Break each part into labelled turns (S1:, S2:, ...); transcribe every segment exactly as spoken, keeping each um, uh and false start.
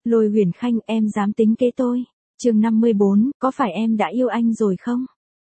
S1: Lôi Huyền Khanh, em dám tính kế tôi. Chương năm mươi bốn, có phải em đã yêu anh rồi không?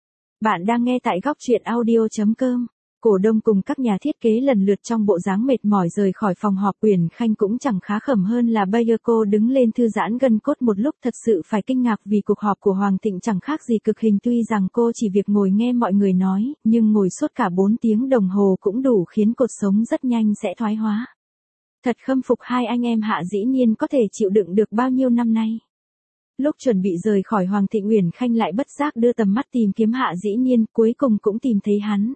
S1: Bạn đang nghe tại góc truyện audio chấm com. Cổ Đông cùng các nhà thiết kế lần lượt trong bộ dáng mệt mỏi rời khỏi phòng họp. Huyền Khanh cũng chẳng khá khẩm hơn là bây giờ cô đứng lên thư giãn gân cốt một lúc, thật sự phải kinh ngạc vì cuộc họp của Hoàng Thịnh chẳng khác gì cực hình. Tuy rằng cô chỉ việc ngồi nghe mọi người nói, nhưng ngồi suốt cả bốn tiếng đồng hồ cũng đủ khiến cột sống rất nhanh sẽ thoái hóa. Thật khâm phục hai anh em Hạ Dĩ Nhiên có thể chịu đựng được bao nhiêu năm nay. Lúc chuẩn bị rời khỏi Hoàng Thịnh, Huyền Khanh lại bất giác đưa tầm mắt tìm kiếm Hạ Dĩ Nhiên, cuối cùng cũng tìm thấy hắn.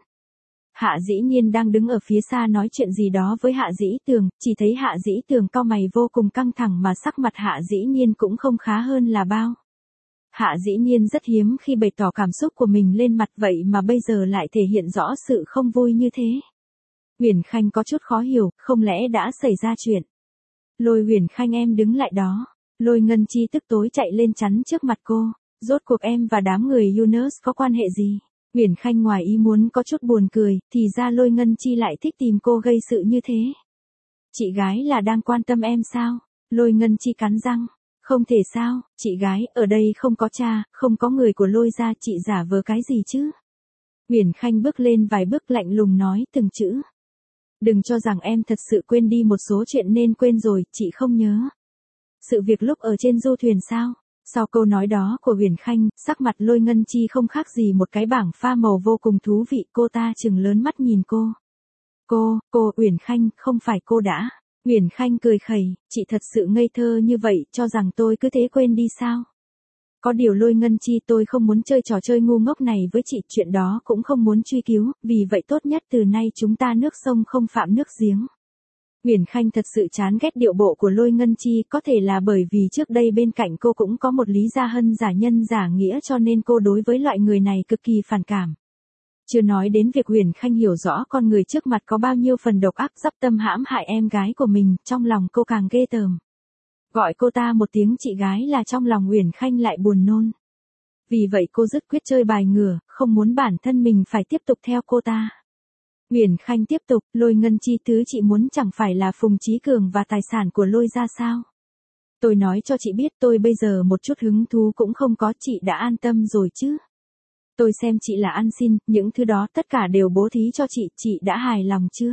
S1: Hạ Dĩ Nhiên đang đứng ở phía xa nói chuyện gì đó với Hạ Dĩ Tường, chỉ thấy Hạ Dĩ Tường cau mày vô cùng căng thẳng mà sắc mặt Hạ Dĩ Nhiên cũng không khá hơn là bao. Hạ Dĩ Nhiên rất hiếm khi bày tỏ cảm xúc của mình lên mặt, vậy mà bây giờ lại thể hiện rõ sự không vui như thế. Huyền Khanh có chút khó hiểu, không lẽ đã xảy ra chuyện. Lôi Huyền Khanh, em đứng lại đó. Lôi Ngân Chi tức tối chạy lên chắn trước mặt cô. Rốt cuộc em và đám người Yunus có quan hệ gì? Huyền Khanh ngoài ý muốn có chút buồn cười, thì ra Lôi Ngân Chi lại thích tìm cô gây sự như thế. Chị gái là đang quan tâm em sao? Lôi Ngân Chi cắn răng. Không thể sao, chị gái, ở đây không có cha, không có người của Lôi gia, chị giả vờ cái gì chứ? Huyền Khanh bước lên vài bước lạnh lùng nói từng chữ. Đừng cho rằng em thật sự quên đi một số chuyện nên quên rồi, chị không nhớ. Sự việc lúc ở trên du thuyền sao? Sau câu nói đó của Huyền Khanh, sắc mặt Lôi Ngân Chi không khác gì một cái bảng pha màu vô cùng thú vị. Cô ta trừng lớn mắt nhìn cô. Cô, cô, Huyền Khanh, không phải cô đã. Huyền Khanh cười khẩy, chị thật sự ngây thơ như vậy, cho rằng tôi cứ thế quên đi sao? Có điều Lôi Ngân Chi, tôi không muốn chơi trò chơi ngu ngốc này với chị, chuyện đó cũng không muốn truy cứu, vì vậy tốt nhất từ nay chúng ta nước sông không phạm nước giếng. Huyền Khanh thật sự chán ghét điệu bộ của Lôi Ngân Chi, có thể là bởi vì trước đây bên cạnh cô cũng có một Lý Gia Hân giả nhân giả nghĩa, cho nên cô đối với loại người này cực kỳ phản cảm. Chưa nói đến việc Huyền Khanh hiểu rõ con người trước mặt có bao nhiêu phần độc ác, dắp tâm hãm hại em gái của mình, trong lòng cô càng ghê tởm. Gọi cô ta một tiếng chị gái là trong lòng Huyền Khanh lại buồn nôn. Vì vậy cô dứt quyết chơi bài ngửa, không muốn bản thân mình phải tiếp tục theo cô ta. Huyền Khanh tiếp tục, Lôi Ngân Chi, thứ chị muốn chẳng phải là Phùng Chí Cường và tài sản của Lôi gia sao? Tôi nói cho chị biết, tôi bây giờ một chút hứng thú cũng không có, chị đã an tâm rồi chứ? Tôi xem chị là ăn xin, những thứ đó tất cả đều bố thí cho chị, chị đã hài lòng chưa?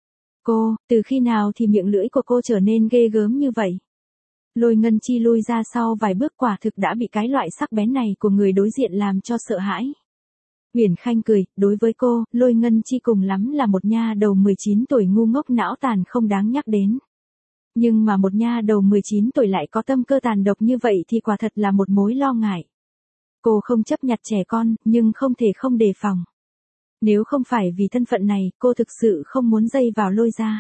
S1: Cô, từ khi nào thì miệng lưỡi của cô trở nên ghê gớm như vậy? Lôi Ngân Chi lui ra sau vài bước, quả thực đã bị cái loại sắc bén này của người đối diện làm cho sợ hãi. Huyền Khanh cười, đối với cô, Lôi Ngân Chi cùng lắm là một nha đầu mười chín tuổi ngu ngốc não tàn không đáng nhắc đến. Nhưng mà một nha đầu mười chín tuổi lại có tâm cơ tàn độc như vậy thì quả thật là một mối lo ngại. Cô không chấp nhặt trẻ con, nhưng không thể không đề phòng. Nếu không phải vì thân phận này, cô thực sự không muốn dây vào Lôi gia.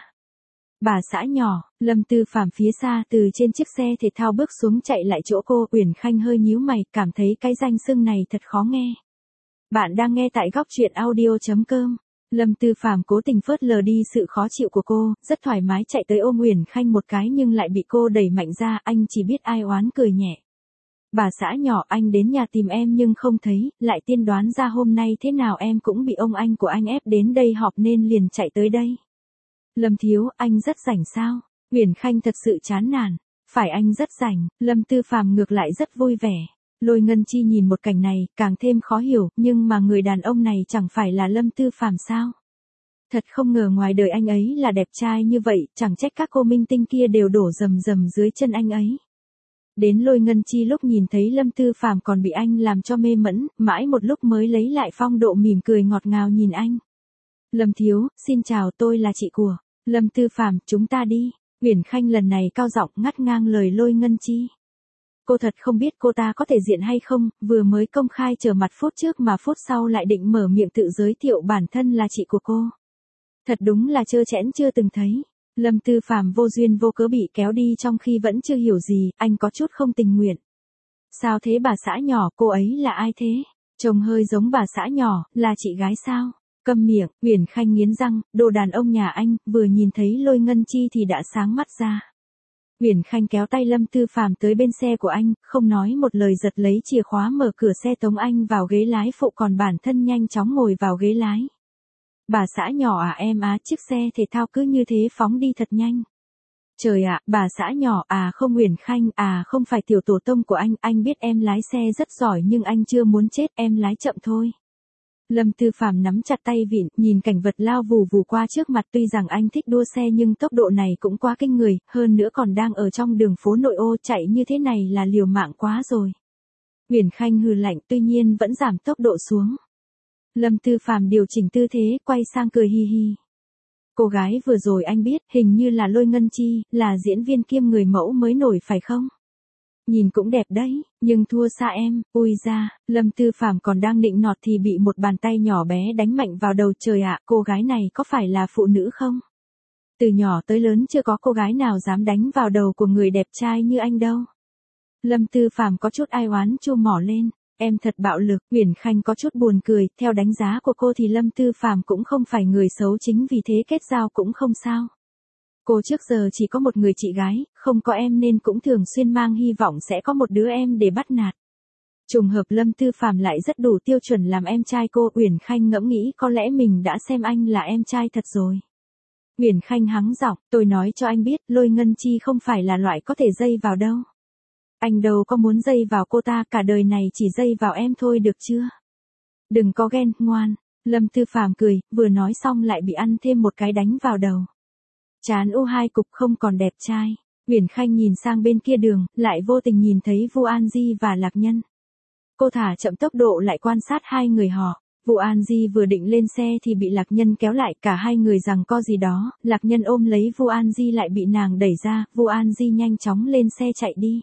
S1: Bà xã nhỏ, Lâm Tư Phàm phía xa từ trên chiếc xe thể thao bước xuống chạy lại chỗ cô. Huyền Khanh hơi nhíu mày, cảm thấy cái danh xưng này thật khó nghe. Bạn đang nghe tại góc truyện audio chấm com. Lâm Tư Phàm cố tình phớt lờ đi sự khó chịu của cô, rất thoải mái chạy tới ôm Huyền Khanh một cái nhưng lại bị cô đẩy mạnh ra. Anh chỉ biết ai oán cười nhẹ. Bà xã nhỏ, anh đến nhà tìm em nhưng không thấy, lại tiên đoán ra hôm nay thế nào em cũng bị ông anh của anh ép đến đây họp nên liền chạy tới đây. Lâm thiếu, anh rất rảnh sao? Huyền Khanh thật sự chán nản. Phải, anh rất rảnh. Lâm Tư Phàm ngược lại rất vui vẻ. Lôi Ngân Chi nhìn một cảnh này, càng thêm khó hiểu, nhưng mà người đàn ông này chẳng phải là Lâm Tư Phàm sao? Thật không ngờ ngoài đời anh ấy là đẹp trai như vậy, chẳng trách các cô minh tinh kia đều đổ rầm rầm dưới chân anh ấy. Đến Lôi Ngân Chi lúc nhìn thấy Lâm Tư Phàm còn bị anh làm cho mê mẫn, mãi một lúc mới lấy lại phong độ, mỉm cười ngọt ngào nhìn anh. Lâm thiếu, xin chào, tôi là chị của Lâm Tư Phàm, chúng ta đi. Huyền Khanh lần này cao giọng ngắt ngang lời Lôi Ngân Chi. Cô thật không biết cô ta có thể diện hay không, vừa mới công khai trở mặt phút trước mà phút sau lại định mở miệng tự giới thiệu bản thân là chị của cô. Thật đúng là trơ trẽn chưa từng thấy. Lâm Tư Phàm vô duyên vô cớ bị kéo đi trong khi vẫn chưa hiểu gì, anh có chút không tình nguyện. Sao thế bà xã nhỏ, cô ấy là ai thế? Trông hơi giống bà xã nhỏ, là chị gái sao? Câm miệng, Huyền Khanh nghiến răng, đồ đàn ông nhà anh, vừa nhìn thấy Lôi Ngân Chi thì đã sáng mắt ra. Huyền Khanh kéo tay Lâm Tư Phàm tới bên xe của anh, không nói một lời giật lấy chìa khóa mở cửa xe tống anh vào ghế lái phụ, còn bản thân nhanh chóng ngồi vào ghế lái. Bà xã nhỏ à em á, chiếc xe thể thao cứ như thế phóng đi thật nhanh. Trời ạ, bà xã nhỏ à không Uyển Khanh à không phải tiểu tổ tông của anh, anh biết em lái xe rất giỏi nhưng anh chưa muốn chết, em lái chậm thôi. Lâm Tư Phàm nắm chặt tay vịn, nhìn cảnh vật lao vù vù qua trước mặt, tuy rằng anh thích đua xe nhưng tốc độ này cũng quá kinh người, hơn nữa còn đang ở trong đường phố nội ô, chạy như thế này là liều mạng quá rồi. Uyển Khanh hừ lạnh, tuy nhiên vẫn giảm tốc độ xuống. Lâm Tư Phàm điều chỉnh tư thế, quay sang cười hi hi. Cô gái vừa rồi anh biết, hình như là Lôi Ngân Chi, là diễn viên kiêm người mẫu mới nổi phải không? Nhìn cũng đẹp đấy, nhưng thua xa em, ui ra, Lâm Tư Phàm còn đang nịnh nọt thì bị một bàn tay nhỏ bé đánh mạnh vào đầu. Trời ạ, cô gái này có phải là phụ nữ không? Từ nhỏ tới lớn chưa có cô gái nào dám đánh vào đầu của người đẹp trai như anh đâu. Lâm Tư Phàm có chút ai oán chu mỏ lên, em thật bạo lực. Uyển Khanh có chút buồn cười, theo đánh giá của cô thì Lâm Tư Phàm cũng không phải người xấu, chính vì thế kết giao cũng không sao. Cô trước giờ chỉ có một người chị gái, không có em nên cũng thường xuyên mang hy vọng sẽ có một đứa em để bắt nạt. Trùng hợp Lâm Tư Phàm lại rất đủ tiêu chuẩn làm em trai cô. Uyển Khanh ngẫm nghĩ có lẽ mình đã xem anh là em trai thật rồi. Uyển Khanh hắng giọng, tôi nói cho anh biết, Lôi Ngân Chi không phải là loại có thể dây vào đâu. Anh đâu có muốn dây vào cô ta, cả đời này chỉ dây vào em thôi được chưa? Đừng có ghen, ngoan. Lâm Tư Phàm cười, vừa nói xong lại bị ăn thêm một cái đánh vào đầu. Chán u hai cục không còn đẹp trai. Uyển Khanh nhìn sang bên kia đường, lại vô tình nhìn thấy Vu An Di và Lạc Nhân. Cô thả chậm tốc độ lại quan sát hai người họ. Vu An Di vừa định lên xe thì bị Lạc Nhân kéo lại, cả hai người giằng co gì đó, Lạc Nhân ôm lấy Vu An Di lại bị nàng đẩy ra, Vu An Di nhanh chóng lên xe chạy đi.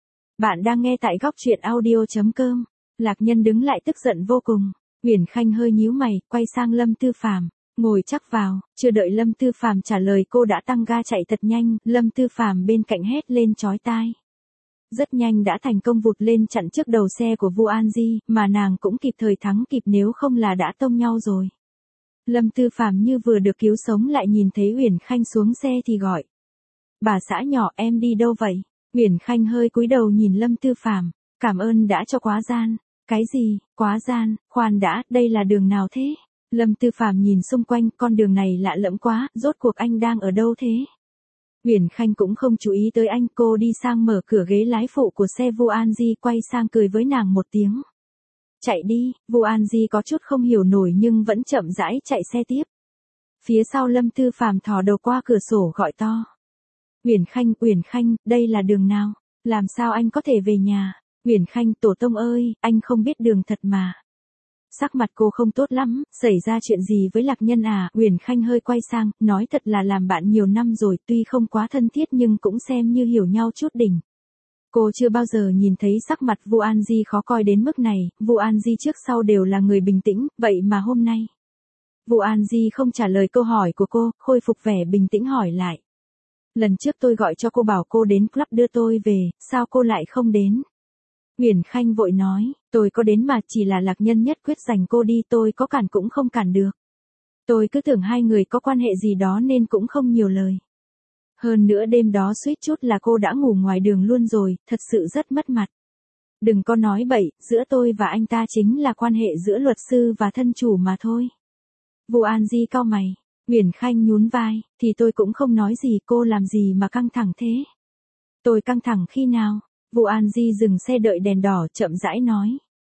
S1: Bạn đang nghe tại góc truyện audio chấm com. Lạc Nhân đứng lại tức giận vô cùng. Uyển Khanh hơi nhíu mày, quay sang Lâm Tư Phàm, ngồi chắc vào. Chưa đợi Lâm Tư Phàm trả lời cô đã tăng ga chạy thật nhanh. Lâm Tư Phàm bên cạnh hét lên chói tai. Rất nhanh đã thành công vụt lên chặn trước đầu xe của Vu An Di, mà nàng cũng kịp thời thắng kịp, nếu không là đã tông nhau rồi. Lâm Tư Phàm như vừa được cứu sống lại nhìn thấy Uyển Khanh xuống xe thì gọi. Bà xã nhỏ, em đi đâu vậy? Uyển Khanh hơi cúi đầu nhìn Lâm Tư Phàm, cảm ơn đã cho quá gian. Cái gì, quá gian, khoan đã, đây là đường nào thế? Lâm Tư Phàm nhìn xung quanh, con đường này lạ lẫm quá, rốt cuộc anh đang ở đâu thế? Uyển Khanh cũng không chú ý tới anh, cô đi sang mở cửa ghế lái phụ của xe Vu An Di, quay sang cười với nàng một tiếng. Chạy đi. Vu An Di có chút không hiểu nổi nhưng vẫn chậm rãi chạy xe tiếp. Phía sau Lâm Tư Phàm thò đầu qua cửa sổ gọi to. Uyển Khanh, Uyển Khanh, đây là đường nào? Làm sao anh có thể về nhà? Uyển Khanh, tổ tông ơi, anh không biết đường thật mà. Sắc mặt cô không tốt lắm, xảy ra chuyện gì với Lạc Nhân à? Uyển Khanh hơi quay sang, nói thật là làm bạn nhiều năm rồi, tuy không quá thân thiết nhưng cũng xem như hiểu nhau chút đỉnh. Cô chưa bao giờ nhìn thấy sắc mặt Vu An Di khó coi đến mức này. Vu An Di trước sau đều là người bình tĩnh, vậy mà hôm nay. Vu An Di không trả lời câu hỏi của cô, khôi phục vẻ bình tĩnh hỏi lại. Lần trước tôi gọi cho cô bảo cô đến club đưa tôi về, sao cô lại không đến? Uyển Khanh vội nói, tôi có đến mà, chỉ là Lạc Nhân nhất quyết giành cô đi, tôi có cản cũng không cản được. Tôi cứ tưởng hai người có quan hệ gì đó nên cũng không nhiều lời. Hơn nữa đêm đó suýt chút là cô đã ngủ ngoài đường luôn rồi, thật sự rất mất mặt. Đừng có nói bậy, giữa tôi và anh ta chính là quan hệ giữa luật sư và thân chủ mà thôi. Vu An Di cau mày. Uyển Khanh nhún vai, thì tôi cũng không nói gì, cô làm gì mà căng thẳng thế? Tôi căng thẳng khi nào? Vu An Di dừng xe đợi đèn đỏ, chậm rãi nói.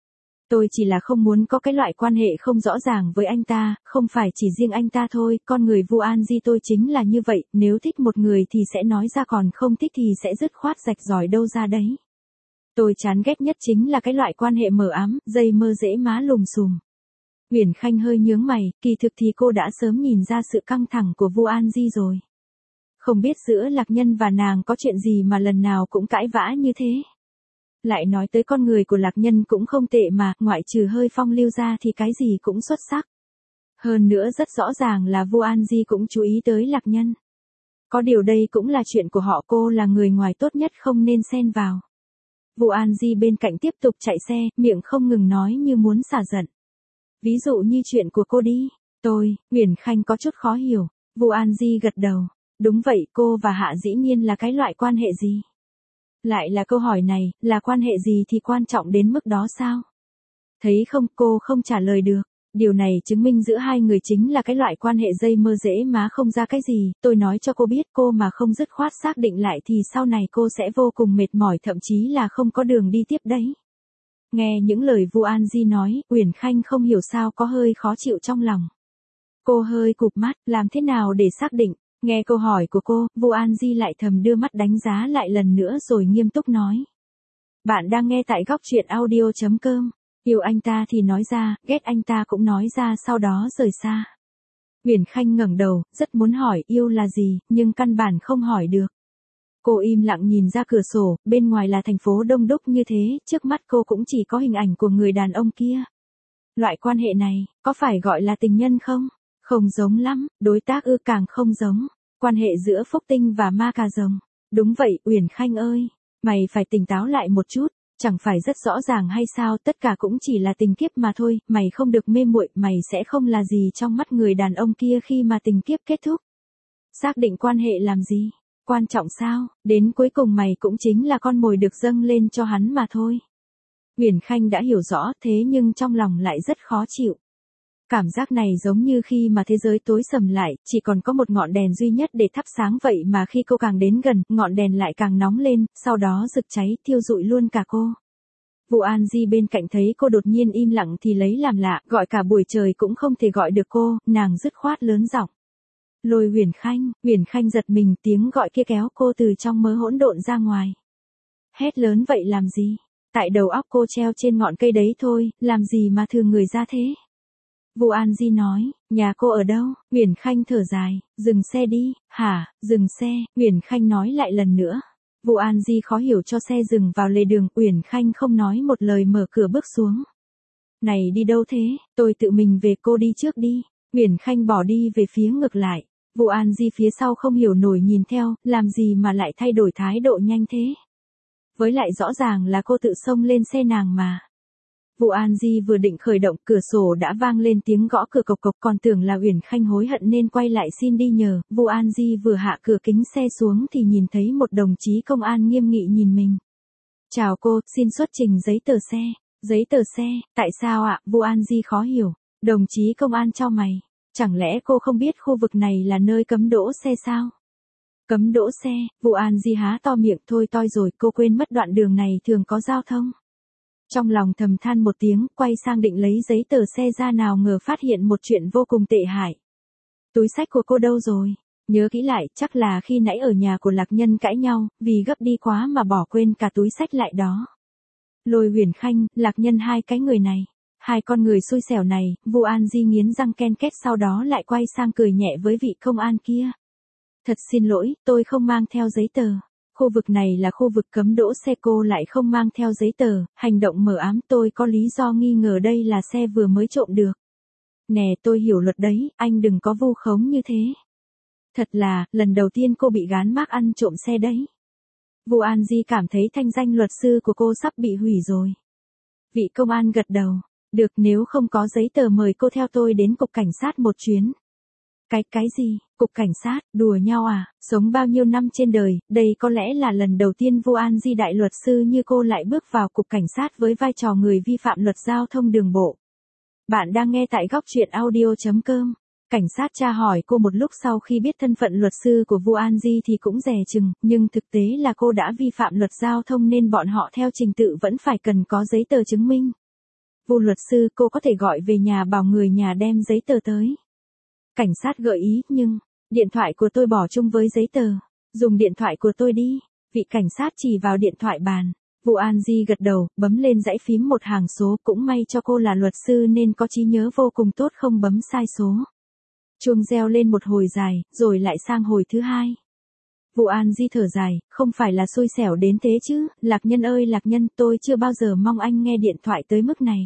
S1: Tôi chỉ là không muốn có cái loại quan hệ không rõ ràng với anh ta, không phải chỉ riêng anh ta thôi, con người Vu An Di tôi chính là như vậy, nếu thích một người thì sẽ nói ra, còn không thích thì sẽ dứt khoát rạch ròi đâu ra đấy. Tôi chán ghét nhất chính là cái loại quan hệ mờ ám, dây mơ dễ má lùm xùm. Uyển Khanh hơi nhướng mày, kỳ thực thì cô đã sớm nhìn ra sự căng thẳng của Vu An Di rồi. Không biết giữa Lạc Nhân và nàng có chuyện gì mà lần nào cũng cãi vã như thế. Lại nói tới con người của Lạc Nhân cũng không tệ mà, ngoại trừ hơi phong lưu ra thì cái gì cũng xuất sắc. Hơn nữa rất rõ ràng là Vu An Di cũng chú ý tới Lạc Nhân. Có điều đây cũng là chuyện của họ, cô là người ngoài tốt nhất không nên xen vào. Vu An Di bên cạnh tiếp tục chạy xe, miệng không ngừng nói như muốn xả giận. Ví dụ như chuyện của cô đi. Tôi, Uyển Khanh có chút khó hiểu. Vu An Di gật đầu. Đúng vậy, cô và Hạ Dĩ Nhiên là cái loại quan hệ gì? Lại là câu hỏi này, là quan hệ gì thì quan trọng đến mức đó sao? Thấy không, cô không trả lời được. Điều này chứng minh giữa hai người chính là cái loại quan hệ dây mơ dễ má không ra cái gì, tôi nói cho cô biết cô mà không dứt khoát xác định lại thì sau này cô sẽ vô cùng mệt mỏi thậm chí là không có đường đi tiếp đấy. Nghe những lời Vu An Di nói, Uyển Khanh không hiểu sao có hơi khó chịu trong lòng. Cô hơi cụp mắt, làm thế nào để xác định? Nghe câu hỏi của cô, Vu An Di lại thầm đưa mắt đánh giá lại lần nữa rồi nghiêm túc nói. Bạn đang nghe tại góc truyện audio chấm com. Yêu anh ta thì nói ra, ghét anh ta cũng nói ra sau đó rời xa. Uyển Khanh ngẩng đầu, rất muốn hỏi yêu là gì, nhưng căn bản không hỏi được. Cô im lặng nhìn ra cửa sổ, bên ngoài là thành phố đông đúc như thế, trước mắt cô cũng chỉ có hình ảnh của người đàn ông kia. Loại quan hệ này, có phải gọi là tình nhân không? Không giống lắm, đối tác ư càng không giống. Quan hệ giữa Phúc Tinh và Ma Cà Rồng. Đúng vậy, Uyển Khanh ơi, mày phải tỉnh táo lại một chút. Chẳng phải rất rõ ràng hay sao, tất cả cũng chỉ là tình kiếp mà thôi, mày không được mê muội, mày sẽ không là gì trong mắt người đàn ông kia khi mà tình kiếp kết thúc. Xác định quan hệ làm gì? Quan trọng sao? Đến cuối cùng mày cũng chính là con mồi được dâng lên cho hắn mà thôi. Uyển Khanh đã hiểu rõ thế nhưng trong lòng lại rất khó chịu. Cảm giác này giống như khi mà thế giới tối sầm lại, chỉ còn có một ngọn đèn duy nhất để thắp sáng vậy mà khi cô càng đến gần, ngọn đèn lại càng nóng lên, sau đó rực cháy, thiêu rụi luôn cả cô. Vu An Di bên cạnh thấy cô đột nhiên im lặng thì lấy làm lạ, gọi cả buổi trời cũng không thể gọi được cô, nàng dứt khoát lớn giọng. Lôi Uyển Khanh, Uyển Khanh giật mình, tiếng gọi kia kéo cô từ trong mớ hỗn độn ra ngoài. Hét lớn vậy làm gì? Tại đầu óc cô treo trên ngọn cây đấy thôi, làm gì mà thường người ra thế? Vu An Di nói, nhà cô ở đâu? Uyển Khanh thở dài, dừng xe đi. Hả, dừng xe? Uyển Khanh nói lại lần nữa. Vu An Di khó hiểu cho xe dừng vào lề đường, Uyển Khanh không nói một lời mở cửa bước xuống. Này đi đâu thế? Tôi tự mình về, cô đi trước đi. Uyển Khanh bỏ đi về phía ngược lại. Vu An Di phía sau không hiểu nổi nhìn theo, làm gì mà lại thay đổi thái độ nhanh thế? Với lại rõ ràng là cô tự xông lên xe nàng mà. Vu An Di vừa định khởi động, cửa sổ đã vang lên tiếng gõ cửa cộc cộc, còn tưởng là Uyển Khanh hối hận nên quay lại xin đi nhờ. Vu An Di vừa hạ cửa kính xe xuống thì nhìn thấy một đồng chí công an nghiêm nghị nhìn mình. Chào cô, xin xuất trình giấy tờ xe. Giấy tờ xe, tại sao ạ? Vu An Di khó hiểu. Đồng chí công an cho mày. Chẳng lẽ cô không biết khu vực này là nơi cấm đỗ xe sao? Cấm đỗ xe, Vu An Di há to miệng, thôi toi rồi, cô quên mất đoạn đường này thường có giao thông. Trong lòng thầm than một tiếng, quay sang định lấy giấy tờ xe ra, nào ngờ phát hiện một chuyện vô cùng tệ hại. Túi xách của cô đâu rồi? Nhớ kỹ lại, chắc là khi nãy ở nhà của Lạc Nhân cãi nhau, vì gấp đi quá mà bỏ quên cả túi xách lại đó. Lôi Uyển Khanh, Lạc Nhân, hai cái người này. Hai con người xui xẻo này, Vu An Di nghiến răng ken két, sau đó lại quay sang cười nhẹ với vị công an kia. Thật xin lỗi, tôi không mang theo giấy tờ. Khu vực này là khu vực cấm đỗ xe, cô lại không mang theo giấy tờ, hành động mờ ám, tôi có lý do nghi ngờ đây là xe vừa mới trộm được. Nè, tôi hiểu luật đấy, anh đừng có vu khống như thế. Thật là, lần đầu tiên cô bị gán mác ăn trộm xe đấy. Vu An Di cảm thấy thanh danh luật sư của cô sắp bị hủy rồi. Vị công an gật đầu. Được, nếu không có giấy tờ mời cô theo tôi đến cục cảnh sát một chuyến. Cái, cái gì? Cục cảnh sát, đùa nhau à? Sống bao nhiêu năm trên đời, đây có lẽ là lần đầu tiên Vu An Di đại luật sư như cô lại bước vào cục cảnh sát với vai trò người vi phạm luật giao thông đường bộ. Bạn đang nghe tại góc truyện audio chấm com. Cảnh sát tra hỏi cô một lúc sau khi biết thân phận luật sư của Vu An Di thì cũng dè chừng, nhưng thực tế là cô đã vi phạm luật giao thông nên bọn họ theo trình tự vẫn phải cần có giấy tờ chứng minh. Vu luật sư, cô có thể gọi về nhà bảo người nhà đem giấy tờ tới. Cảnh sát gợi ý, nhưng, điện thoại của tôi bỏ chung với giấy tờ. Dùng điện thoại của tôi đi. Vị cảnh sát chỉ vào điện thoại bàn. Vu An Di gật đầu, bấm lên dãy phím một hàng số, cũng may cho cô là luật sư nên có trí nhớ vô cùng tốt, không bấm sai số. Chuông reo lên một hồi dài, rồi lại sang hồi thứ hai. Vu An Di thở dài, không phải là xui xẻo đến thế chứ, Lạc Nhân ơi Lạc Nhân, tôi chưa bao giờ mong anh nghe điện thoại tới mức này.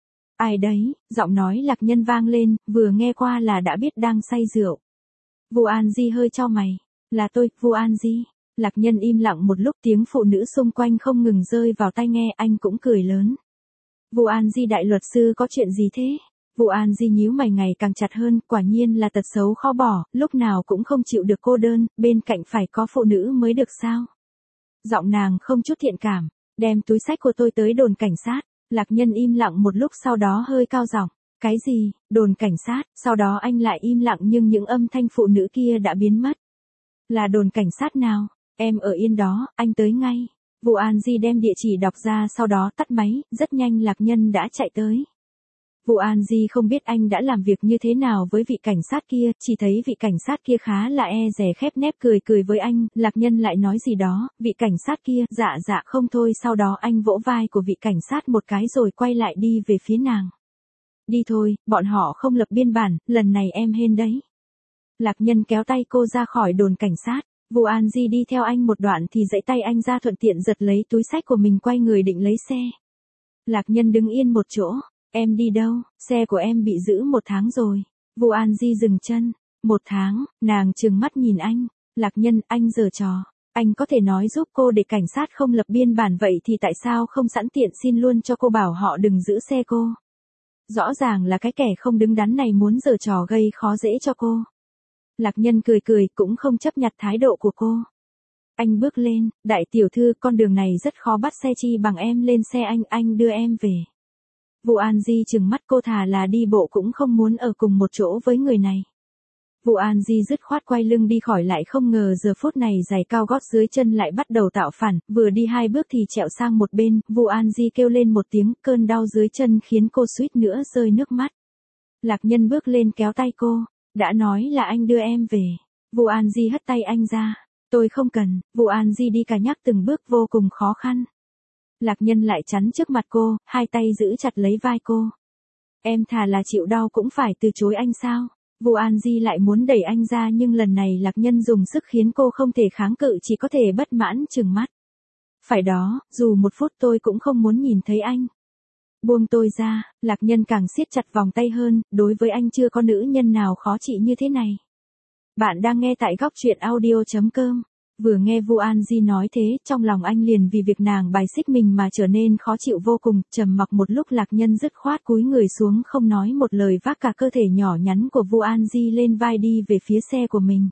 S1: Ai đấy? Giọng nói Lạc Nhân vang lên, vừa nghe qua là đã biết đang say rượu. Vu An Di hơi chau mày. Là tôi, Vu An Di. Lạc Nhân im lặng một lúc, tiếng phụ nữ xung quanh không ngừng rơi vào tai nghe, anh cũng cười lớn. Vu An Di đại luật sư, có chuyện gì thế? Vu An Di nhíu mày ngày càng chặt hơn, quả nhiên là tật xấu khó bỏ, lúc nào cũng không chịu được cô đơn, bên cạnh phải có phụ nữ mới được sao? Giọng nàng không chút thiện cảm. Đem túi xách của tôi tới đồn cảnh sát. Lạc Nhân im lặng một lúc sau đó hơi cao giọng. Cái gì, đồn cảnh sát, sau đó anh lại im lặng nhưng những âm thanh phụ nữ kia đã biến mất. Là đồn cảnh sát nào? Em ở yên đó, anh tới ngay. Vụ An Di đem địa chỉ đọc ra sau đó tắt máy, rất nhanh Lạc Nhân đã chạy tới. Vụ An Di không biết anh đã làm việc như thế nào với vị cảnh sát kia, chỉ thấy vị cảnh sát kia khá là e dè khép nép cười cười với anh, Lạc Nhân lại nói gì đó, vị cảnh sát kia, dạ dạ không thôi, sau đó anh vỗ vai của vị cảnh sát một cái rồi quay lại đi về phía nàng. Đi thôi, bọn họ không lập biên bản, lần này em hên đấy. Lạc Nhân kéo tay cô ra khỏi đồn cảnh sát, Vụ An Di đi theo anh một đoạn thì giãy tay anh ra thuận tiện giật lấy túi xách của mình quay người định lấy xe. Lạc Nhân đứng yên một chỗ, em đi đâu, xe của em bị giữ một tháng rồi. Vụ An Di dừng chân, một tháng, nàng trừng mắt nhìn anh, Lạc Nhân, anh giở trò, anh có thể nói giúp cô để cảnh sát không lập biên bản vậy thì tại sao không sẵn tiện xin luôn cho cô bảo họ đừng giữ xe cô. Rõ ràng là cái kẻ không đứng đắn này muốn giở trò gây khó dễ cho cô. Lạc Nhân cười cười cũng không chấp nhặt thái độ của cô. Anh bước lên, đại tiểu thư, con đường này rất khó bắt xe, chi bằng em lên xe anh, anh đưa em về. Vụ An Di trừng mắt, cô thà là đi bộ cũng không muốn ở cùng một chỗ với người này. Vụ An Di dứt khoát quay lưng đi khỏi, lại không ngờ giờ phút này giày cao gót dưới chân lại bắt đầu tạo phản, vừa đi hai bước thì trẹo sang một bên, Vụ An Di kêu lên một tiếng, cơn đau dưới chân khiến cô suýt nữa rơi nước mắt. Lạc Nhân bước lên kéo tay cô, đã nói là anh đưa em về. Vụ An Di hất tay anh ra, tôi không cần. Vụ An Di đi cả nhắc từng bước vô cùng khó khăn. Lạc Nhân lại chắn trước mặt cô, hai tay giữ chặt lấy vai cô. Em thà là chịu đau cũng phải từ chối anh sao? Vụ An Di lại muốn đẩy anh ra nhưng lần này Lạc Nhân dùng sức khiến cô không thể kháng cự, chỉ có thể bất mãn trừng mắt. Phải đó, dù một phút tôi cũng không muốn nhìn thấy anh. Buông tôi ra, Lạc Nhân càng siết chặt vòng tay hơn, đối với anh chưa có nữ nhân nào khó trị như thế này. Bạn đang nghe tại góc truyện audio chấm com. Vừa nghe Vu An Di nói thế, trong lòng anh liền vì việc nàng bài xích mình mà trở nên khó chịu vô cùng, trầm mặc một lúc Lạc Nhân dứt khoát cúi người xuống không nói một lời, vác cả cơ thể nhỏ nhắn của Vu An Di lên vai đi về phía xe của mình.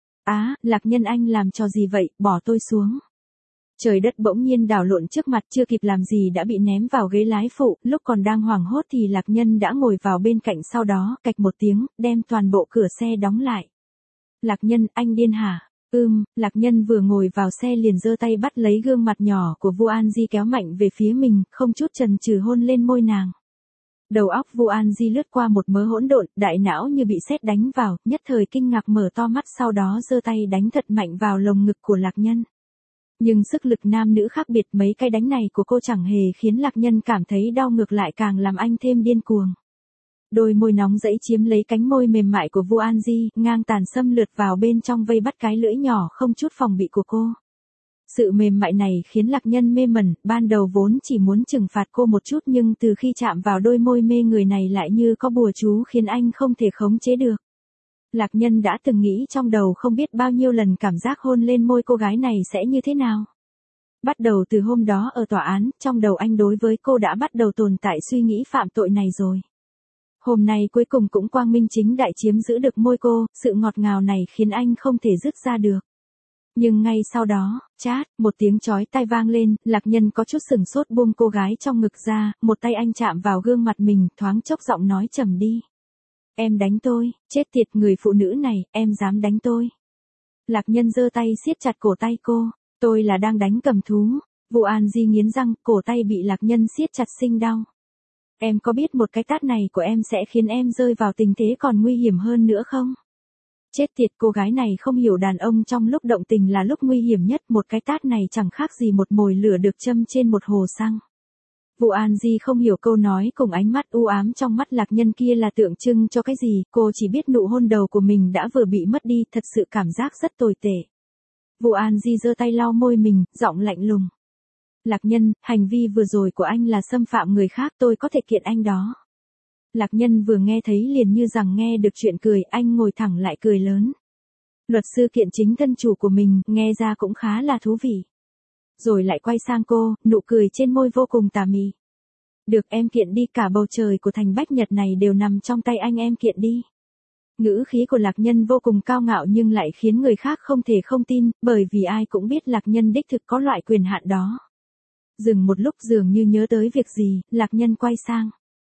S1: Á, Lạc Nhân, anh làm trò gì vậy, bỏ tôi xuống. Trời đất bỗng nhiên đảo lộn trước mặt, chưa kịp làm gì đã bị ném vào ghế lái phụ, lúc còn đang hoảng hốt thì Lạc Nhân đã ngồi vào bên cạnh, sau đó, cạch một tiếng, đem toàn bộ cửa xe đóng lại. Lạc Nhân, anh điên hả? Ừm, Lạc Nhân vừa ngồi vào xe liền giơ tay bắt lấy gương mặt nhỏ của Vu An Di kéo mạnh về phía mình, không chút chần chừ hôn lên môi nàng. Đầu óc Vu An Di lướt qua một mớ hỗn độn, đại não như bị sét đánh vào, nhất thời kinh ngạc mở to mắt, sau đó giơ tay đánh thật mạnh vào lồng ngực của Lạc Nhân. Nhưng sức lực nam nữ khác biệt, mấy cái đánh này của cô chẳng hề khiến Lạc Nhân cảm thấy đau, ngược lại càng làm anh thêm điên cuồng. Đôi môi nóng rẫy chiếm lấy cánh môi mềm mại của Vu An Di, ngang tàn xâm lượt vào bên trong, vây bắt cái lưỡi nhỏ không chút phòng bị của cô. Sự mềm mại này khiến Lạc Nhân mê mẩn, ban đầu vốn chỉ muốn trừng phạt cô một chút nhưng từ khi chạm vào đôi môi mê người này lại như có bùa chú khiến anh không thể khống chế được. Lạc Nhân đã từng nghĩ trong đầu không biết bao nhiêu lần cảm giác hôn lên môi cô gái này sẽ như thế nào. Bắt đầu từ hôm đó ở tòa án, trong đầu anh đối với cô đã bắt đầu tồn tại suy nghĩ phạm tội này rồi. Hôm nay cuối cùng cũng quang minh chính đại chiếm giữ được môi cô, sự ngọt ngào này khiến anh không thể dứt ra được. Nhưng ngay sau đó, chát, một tiếng chói tai vang lên, Lạc Nhân có chút sừng sốt buông cô gái trong ngực ra, một tay anh chạm vào gương mặt mình, thoáng chốc giọng nói trầm đi. Em đánh tôi, chết tiệt, người phụ nữ này, em dám đánh tôi. Lạc Nhân giơ tay siết chặt cổ tay cô, tôi là đang đánh cầm thú. Vụ An Di nghiến răng, cổ tay bị Lạc Nhân siết chặt sinh đau. Em có biết một cái tát này của em sẽ khiến em rơi vào tình thế còn nguy hiểm hơn nữa không? Chết tiệt, cô gái này không hiểu đàn ông trong lúc động tình là lúc nguy hiểm nhất, một cái tát này chẳng khác gì một mồi lửa được châm trên một hồ xăng. Vụ An Di không hiểu câu nói cùng ánh mắt u ám trong mắt Lạc Nhân kia là tượng trưng cho cái gì, cô chỉ biết nụ hôn đầu của mình đã vừa bị mất đi, thật sự cảm giác rất tồi tệ. Vụ An Di giơ tay lau môi mình, giọng lạnh lùng. Lạc Nhân, hành vi vừa rồi của anh là xâm phạm người khác, tôi có thể kiện anh đó. Lạc Nhân vừa nghe thấy liền như rằng nghe được chuyện cười, anh ngồi thẳng lại cười lớn. Luật sư kiện chính thân chủ của mình, nghe ra cũng khá là thú vị. Rồi lại quay sang cô, nụ cười trên môi vô cùng tà mị. Được, em kiện đi, cả bầu trời của thành Bách Nhật này đều nằm trong tay anh, em kiện đi. Ngữ khí của Lạc Nhân vô cùng cao ngạo nhưng lại khiến người khác không thể không tin, bởi vì ai cũng biết Lạc Nhân đích thực có loại quyền hạn đó. Dừng một lúc dường như nhớ tới việc gì, Lạc Nhân quay sang.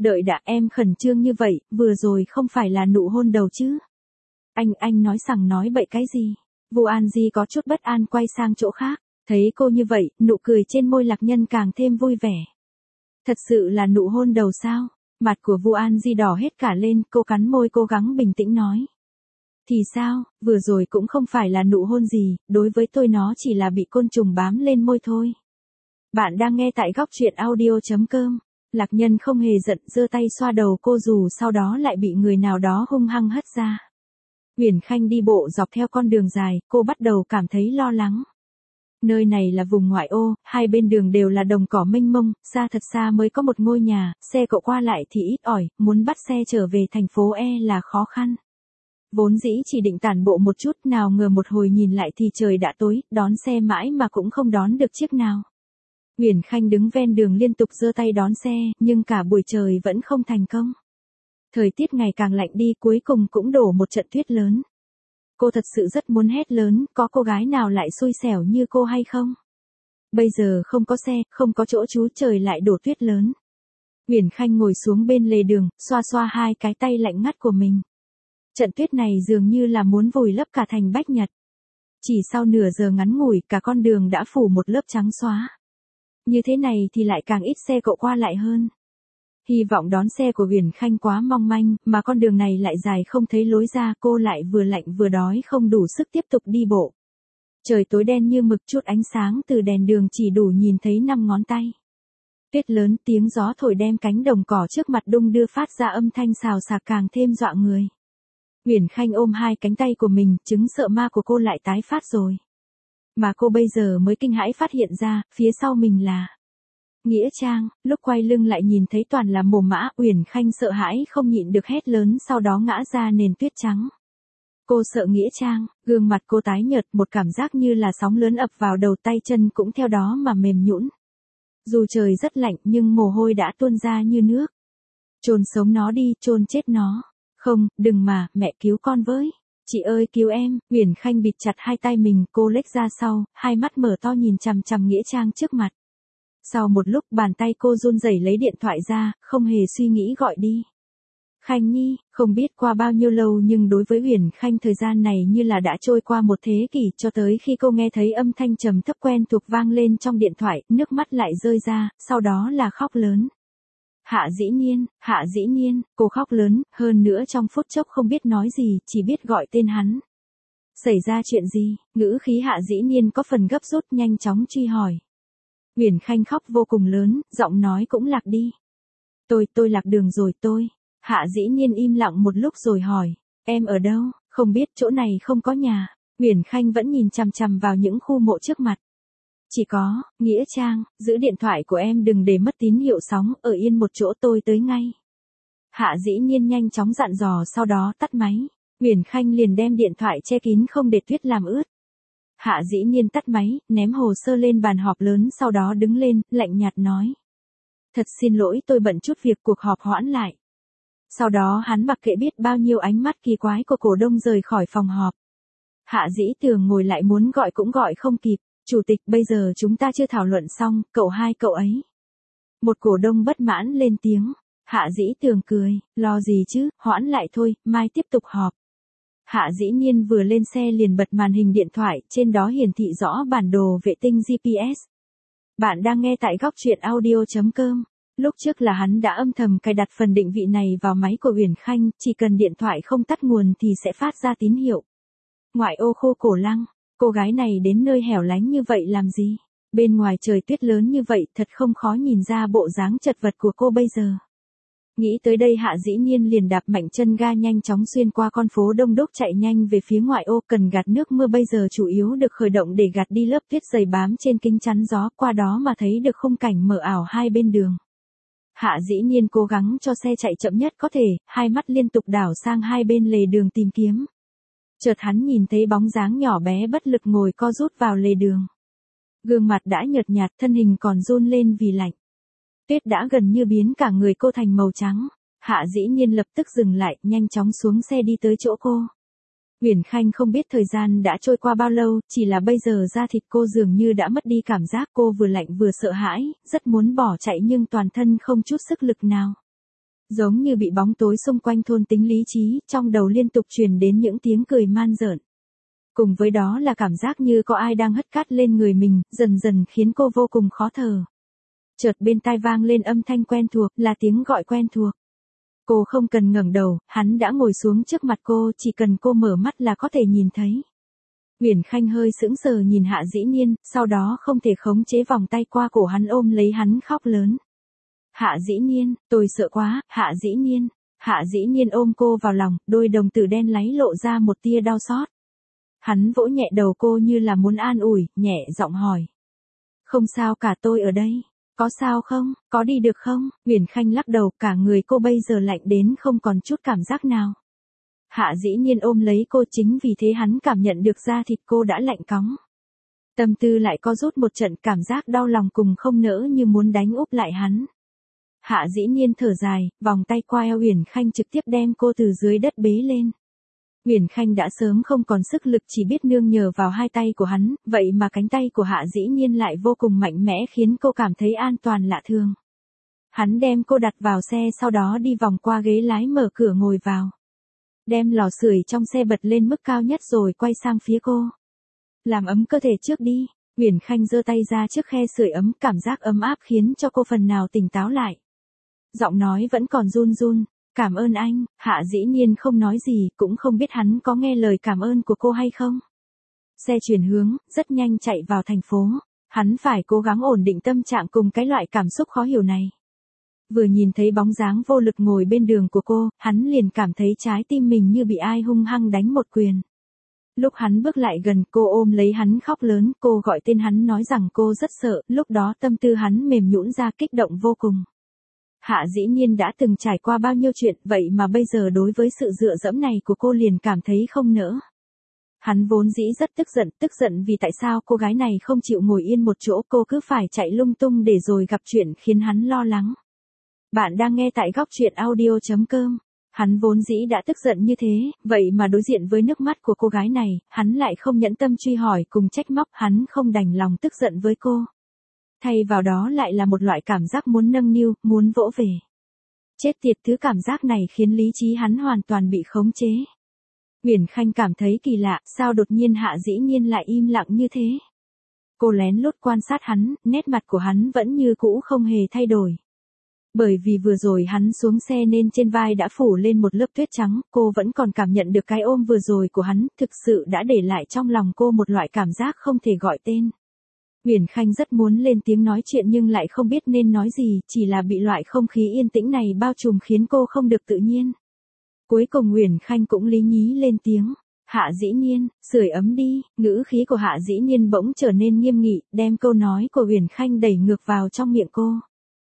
S1: Đợi đã, em khẩn trương như vậy, vừa rồi không phải là nụ hôn đầu chứ? Anh, anh nói sằng nói bậy cái gì? Vu An Di có chút bất an quay sang chỗ khác, thấy cô như vậy, nụ cười trên môi Lạc Nhân càng thêm vui vẻ. Thật sự là nụ hôn đầu sao? Mặt của Vu An Di đỏ hết cả lên, cô cắn môi cố gắng bình tĩnh nói. Thì sao, vừa rồi cũng không phải là nụ hôn gì, đối với tôi nó chỉ là bị côn trùng bám lên môi thôi. Bạn đang nghe tại góc truyện audio chấm com. Lạc Nhân không hề giận, giơ tay xoa đầu cô dù sau đó lại bị người nào đó hung hăng hất ra. Uyển Khanh đi bộ dọc theo con đường dài, cô bắt đầu cảm thấy lo lắng. Nơi này là vùng ngoại ô, hai bên đường đều là đồng cỏ mênh mông, xa thật xa mới có một ngôi nhà, xe cộ qua lại thì ít ỏi, muốn bắt xe trở về thành phố E là khó khăn. Vốn dĩ chỉ định tản bộ một chút, nào ngờ một hồi nhìn lại thì trời đã tối, đón xe mãi mà cũng không đón được chiếc nào. Uyển Khanh đứng ven đường liên tục giơ tay đón xe, nhưng cả buổi trời vẫn không thành công. Thời tiết ngày càng lạnh đi, cuối cùng cũng đổ một trận tuyết lớn. Cô thật sự rất muốn hét lớn, có cô gái nào lại xui xẻo như cô hay không? Bây giờ không có xe, không có chỗ trú, trời lại đổ tuyết lớn. Uyển Khanh ngồi xuống bên lề đường, xoa xoa hai cái tay lạnh ngắt của mình. Trận tuyết này dường như là muốn vùi lấp cả thành Bách Nhật. Chỉ sau nửa giờ ngắn ngủi, cả con đường đã phủ một lớp trắng xóa. Như thế này thì lại càng ít xe cộ qua lại hơn. Hy vọng đón xe của Uyển Khanh quá mong manh, mà con đường này lại dài không thấy lối ra, cô lại vừa lạnh vừa đói không đủ sức tiếp tục đi bộ. Trời tối đen như mực, chút ánh sáng từ đèn đường chỉ đủ nhìn thấy năm ngón tay. Tuyết lớn, tiếng gió thổi đem cánh đồng cỏ trước mặt đung đưa phát ra âm thanh xào xạc càng thêm dọa người. Uyển Khanh ôm hai cánh tay của mình, chứng sợ ma của cô lại tái phát rồi. Mà cô bây giờ mới kinh hãi phát hiện ra, phía sau mình là Nghĩa Trang. Lúc quay lưng lại nhìn thấy toàn là mồ mã, Uyển Khanh sợ hãi không nhịn được hét lớn, sau đó ngã ra nền tuyết trắng. Cô sợ Nghĩa Trang, gương mặt cô tái nhợt, một cảm giác như là sóng lớn ập vào đầu, tay chân cũng theo đó mà mềm nhũn. Dù trời rất lạnh nhưng mồ hôi đã tuôn ra như nước. Chôn sống nó đi, chôn chết nó. Không, đừng mà, mẹ cứu con với. Chị ơi cứu em. Uyển Khanh bịt chặt hai tay mình, cô lếch ra sau, hai mắt mở to nhìn chằm chằm Nghĩa Trang trước mặt. Sau một lúc, bàn tay cô run rẩy lấy điện thoại ra, không hề suy nghĩ gọi đi. Khanh Nhi, không biết qua bao nhiêu lâu nhưng đối với Uyển Khanh thời gian này như là đã trôi qua một thế kỷ, cho tới khi cô nghe thấy âm thanh trầm thấp quen thuộc vang lên trong điện thoại, nước mắt lại rơi ra, sau đó là khóc lớn. Hạ Dĩ Niên, Hạ Dĩ Niên, cô khóc lớn, hơn nữa trong phút chốc không biết nói gì, chỉ biết gọi tên hắn. Xảy ra chuyện gì? Ngữ khí Hạ Dĩ Niên có phần gấp rút, nhanh chóng truy hỏi. Uyển Khanh khóc vô cùng lớn, giọng nói cũng lạc đi. Tôi, tôi lạc đường rồi tôi. Hạ Dĩ Niên im lặng một lúc rồi hỏi, em ở đâu? Không biết, chỗ này không có nhà. Uyển Khanh vẫn nhìn chằm chằm vào những khu mộ trước mặt. Chỉ có, Nghĩa Trang, giữ điện thoại của em đừng để mất tín hiệu sóng, ở yên một chỗ tôi tới ngay. Hạ Dĩ Niên nhanh chóng dặn dò, sau đó tắt máy. Uyển Khanh liền đem điện thoại che kín không để tuyết làm ướt. Hạ Dĩ Niên tắt máy, ném hồ sơ lên bàn họp lớn, sau đó đứng lên, lạnh nhạt nói. Thật xin lỗi, tôi bận chút việc, cuộc họp hoãn lại. Sau đó hắn mặc kệ biết bao nhiêu ánh mắt kỳ quái của cổ đông rời khỏi phòng họp. Hạ Dĩ Tường ngồi lại muốn gọi cũng gọi không kịp. Chủ tịch, bây giờ chúng ta chưa thảo luận xong, cậu hai cậu ấy. Một cổ đông bất mãn lên tiếng. Hạ Dĩ Tường cười, lo gì chứ, hoãn lại thôi, mai tiếp tục họp. Hạ Dĩ Niên vừa lên xe liền bật màn hình điện thoại, trên đó hiển thị rõ bản đồ vệ tinh giê pê ét. Bạn đang nghe tại góc truyện audio chấm com. Lúc trước là hắn đã âm thầm cài đặt phần định vị này vào máy của Uyển Khanh, chỉ cần điện thoại không tắt nguồn thì sẽ phát ra tín hiệu. Ngoại ô Khô Cổ Lăng, cô gái này đến nơi hẻo lánh như vậy làm gì? Bên ngoài trời tuyết lớn như vậy, thật không khó nhìn ra bộ dáng chật vật của cô bây giờ. Nghĩ tới đây Hạ Dĩ Niên liền đạp mạnh chân ga nhanh chóng xuyên qua con phố đông đúc chạy nhanh về phía ngoại ô, cần gạt nước mưa bây giờ chủ yếu được khởi động để gạt đi lớp tuyết dày bám trên kính chắn gió, qua đó mà thấy được khung cảnh mờ ảo hai bên đường. Hạ Dĩ Niên cố gắng cho xe chạy chậm nhất có thể, hai mắt liên tục đảo sang hai bên lề đường tìm kiếm. Chợt hắn nhìn thấy bóng dáng nhỏ bé bất lực ngồi co rút vào lề đường. Gương mặt đã nhợt nhạt, thân hình còn run lên vì lạnh. Tuyết đã gần như biến cả người cô thành màu trắng. Hạ Dĩ Niên lập tức dừng lại, nhanh chóng xuống xe đi tới chỗ cô. Uyển Khanh không biết thời gian đã trôi qua bao lâu, chỉ là bây giờ da thịt cô dường như đã mất đi cảm giác, cô vừa lạnh vừa sợ hãi, rất muốn bỏ chạy nhưng toàn thân không chút sức lực nào. Giống như bị bóng tối xung quanh thôn tính lý trí, trong đầu liên tục truyền đến những tiếng cười man rợn. Cùng với đó là cảm giác như có ai đang hất cát lên người mình, dần dần khiến cô vô cùng khó thở. Chợt bên tai vang lên âm thanh quen thuộc, là tiếng gọi quen thuộc. Cô không cần ngẩng đầu, hắn đã ngồi xuống trước mặt cô, chỉ cần cô mở mắt là có thể nhìn thấy. Uyển Khanh hơi sững sờ nhìn Hạ Dĩ Niên, sau đó không thể khống chế vòng tay qua cổ hắn ôm lấy hắn khóc lớn. Hạ Dĩ Niên, tôi sợ quá, Hạ Dĩ Niên. Hạ Dĩ Niên ôm cô vào lòng, đôi đồng tử đen láy lộ ra một tia đau xót. Hắn vỗ nhẹ đầu cô như là muốn an ủi, nhẹ giọng hỏi. Không sao cả, tôi ở đây. Có sao không, có đi được không? Uyển Khanh lắc đầu, cả người cô bây giờ lạnh đến không còn chút cảm giác nào. Hạ Dĩ Niên ôm lấy cô, chính vì thế hắn cảm nhận được da thịt cô đã lạnh cóng. Tâm tư lại co rút một trận, cảm giác đau lòng cùng không nỡ như muốn đánh úp lại hắn. Hạ Dĩ Niên thở dài, vòng tay qua eo Uyển Khanh trực tiếp đem cô từ dưới đất bế lên. Uyển Khanh đã sớm không còn sức lực, chỉ biết nương nhờ vào hai tay của hắn, vậy mà cánh tay của Hạ Dĩ Niên lại vô cùng mạnh mẽ khiến cô cảm thấy an toàn lạ thường. Hắn đem cô đặt vào xe, sau đó đi vòng qua ghế lái mở cửa ngồi vào. Đem lò sưởi trong xe bật lên mức cao nhất rồi quay sang phía cô. Làm ấm cơ thể trước đi. Uyển Khanh giơ tay ra trước khe sưởi ấm, cảm giác ấm áp khiến cho cô phần nào tỉnh táo lại. Giọng nói vẫn còn run run. Cảm ơn anh. Hạ Dĩ Niên không nói gì, cũng không biết hắn có nghe lời cảm ơn của cô hay không. Xe chuyển hướng, rất nhanh chạy vào thành phố. Hắn phải cố gắng ổn định tâm trạng cùng cái loại cảm xúc khó hiểu này. Vừa nhìn thấy bóng dáng vô lực ngồi bên đường của cô, hắn liền cảm thấy trái tim mình như bị ai hung hăng đánh một quyền. Lúc hắn bước lại gần, cô ôm lấy hắn khóc lớn, cô gọi tên hắn nói rằng cô rất sợ, lúc đó tâm tư hắn mềm nhũn ra, kích động vô cùng. Hạ Dĩ Niên đã từng trải qua bao nhiêu chuyện, vậy mà bây giờ đối với sự dựa dẫm này của cô liền cảm thấy không nỡ. Hắn vốn dĩ rất tức giận, tức giận vì tại sao cô gái này không chịu ngồi yên một chỗ, cô cứ phải chạy lung tung để rồi gặp chuyện khiến hắn lo lắng. Bạn đang nghe tại góc truyện audio chấm com. Hắn vốn dĩ đã tức giận như thế, vậy mà đối diện với nước mắt của cô gái này, hắn lại không nhẫn tâm truy hỏi cùng trách móc, hắn không đành lòng tức giận với cô. Thay vào đó lại là một loại cảm giác muốn nâng niu, muốn vỗ về. Chết tiệt, thứ cảm giác này khiến lý trí hắn hoàn toàn bị khống chế. Uyển Khanh cảm thấy kỳ lạ, sao đột nhiên Hạ Dĩ Niên lại im lặng như thế. Cô lén lút quan sát hắn, nét mặt của hắn vẫn như cũ không hề thay đổi. Bởi vì vừa rồi hắn xuống xe nên trên vai đã phủ lên một lớp tuyết trắng, cô vẫn còn cảm nhận được cái ôm vừa rồi của hắn, thực sự đã để lại trong lòng cô một loại cảm giác không thể gọi tên. Uyển Khanh rất muốn lên tiếng nói chuyện nhưng lại không biết nên nói gì, chỉ là bị loại không khí yên tĩnh này bao trùm khiến cô không được tự nhiên. Cuối cùng Uyển Khanh cũng lý nhí lên tiếng. Hạ Dĩ Niên, sưởi ấm đi. Ngữ khí của Hạ Dĩ Niên bỗng trở nên nghiêm nghị, đem câu nói của Uyển Khanh đẩy ngược vào trong miệng cô.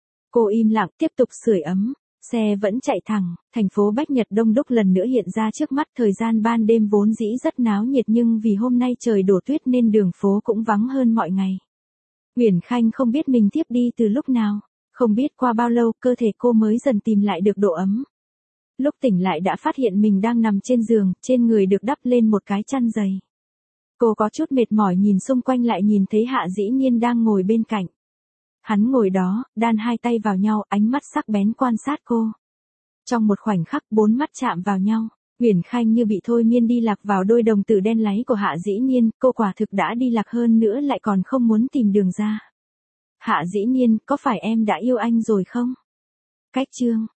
S1: Cô im lặng, tiếp tục sưởi ấm. Xe vẫn chạy thẳng, thành phố Bách Nhật đông đúc lần nữa hiện ra trước mắt, thời gian ban đêm vốn dĩ rất náo nhiệt nhưng vì hôm nay trời đổ tuyết nên đường phố cũng vắng hơn mọi ngày. Uyển Khanh không biết mình tiếp đi từ lúc nào, không biết qua bao lâu cơ thể cô mới dần tìm lại được độ ấm. Lúc tỉnh lại đã phát hiện mình đang nằm trên giường, trên người được đắp lên một cái chăn dày. Cô có chút mệt mỏi nhìn xung quanh lại nhìn thấy Hạ Dĩ Niên đang ngồi bên cạnh. Hắn ngồi đó, đan hai tay vào nhau, ánh mắt sắc bén quan sát cô. Trong một khoảnh khắc bốn mắt chạm vào nhau, Uyển Khanh như bị thôi miên đi lạc vào đôi đồng tử đen láy của Hạ Dĩ Niên, cô quả thực đã đi lạc hơn nữa lại còn không muốn tìm đường ra. Hạ Dĩ Niên, có phải em đã yêu anh rồi không? Cách chương